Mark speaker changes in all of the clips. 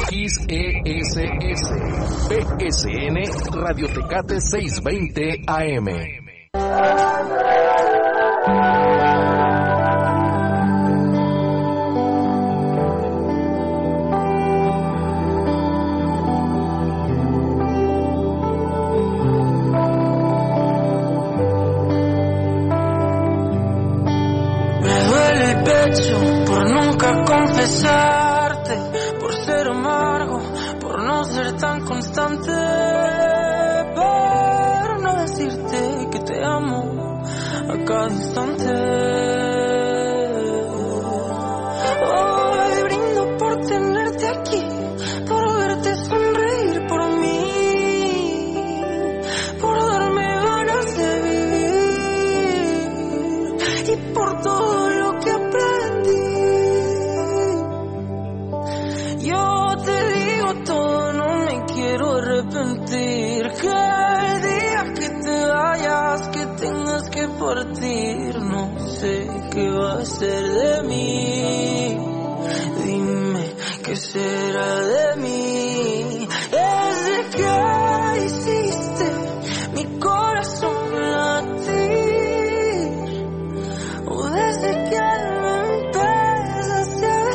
Speaker 1: XESS, PSN, Radio Tecate 620 AM.
Speaker 2: Por nunca confesarte, por ser amargo, por no ser tan constante, por no decirte que te amo a cada instante. Hoy brindo por tenerte aquí, por verte sonreír por mí, por darme ganas de vivir y por todo lo que todo, no me quiero arrepentir. Que el día que te vayas, que tengas que partir, no sé qué va a ser de mí. Dime qué será de mí. Desde que hiciste mi corazón latir, o desde que me empezaste a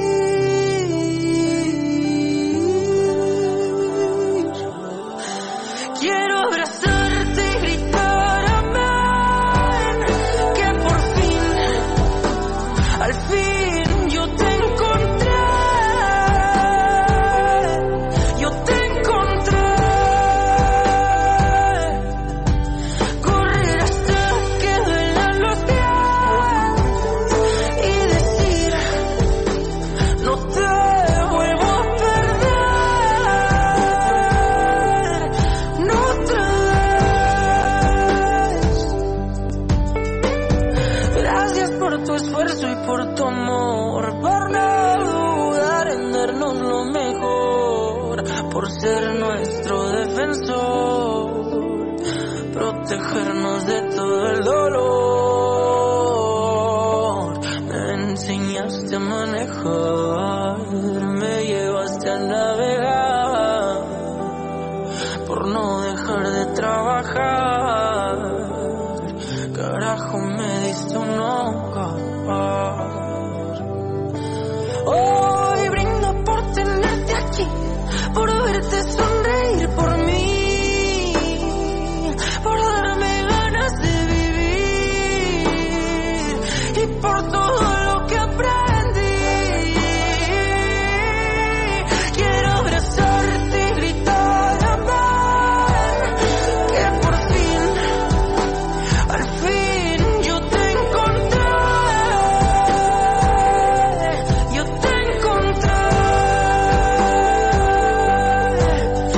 Speaker 2: quiero abrazarte y gritar amén, que por fin, al fin yo te encontré, correr hasta que duelan los pies y decir, no te vuelvo a perder, no otra vez. Gracias por tu esfuerzo y por tu amor, por no dudar en darnos lo mejor, por ser nuestro defensor, protegernos de todo el dolor. Me enseñaste a manejar, me llevaste a navegar, por no dejar de trabajar, carajo me diste un hogar. Hoy brindo por tenerte aquí, por verte sonreír por mí, por darme ganas de vivir y por todo lo que aprendí. Quiero abrazarte y gritar amén, que por fin, al fin yo te encontré, yo te encontré.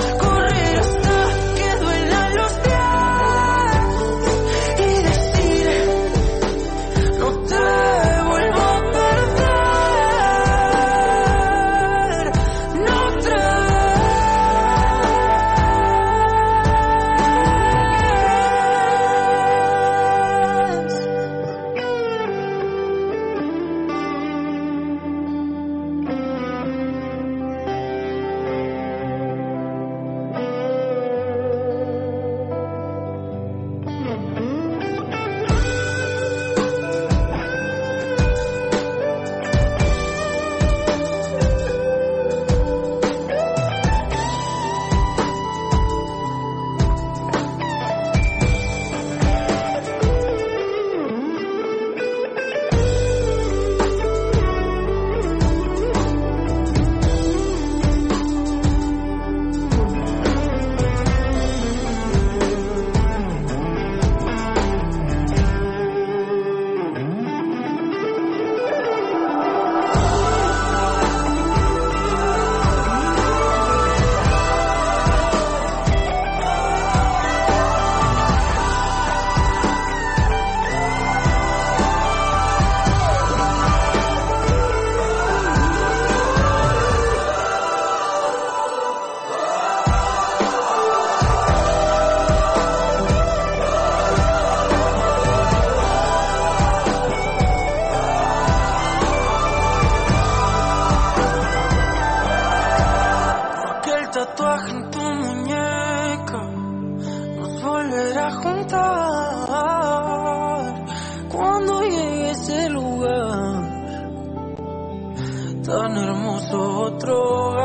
Speaker 2: tan hermoso otro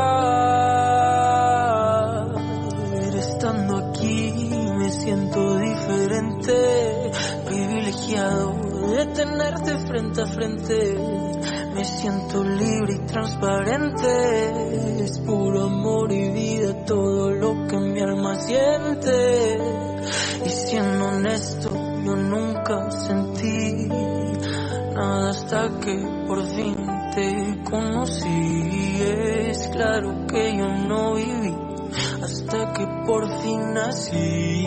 Speaker 2: hogar. Estando aquí me siento diferente, privilegiado de tenerte frente a frente. Me siento libre y transparente, es puro amor y vida todo lo que mi alma siente. Y siendo honesto, yo nunca sentí nada hasta que por fin te conocí. Es claro que yo no viví hasta que por fin nací,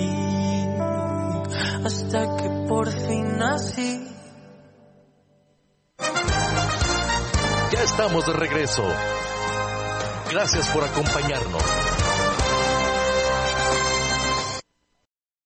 Speaker 2: hasta que por fin nací.
Speaker 1: Ya estamos de regreso. Gracias por acompañarnos.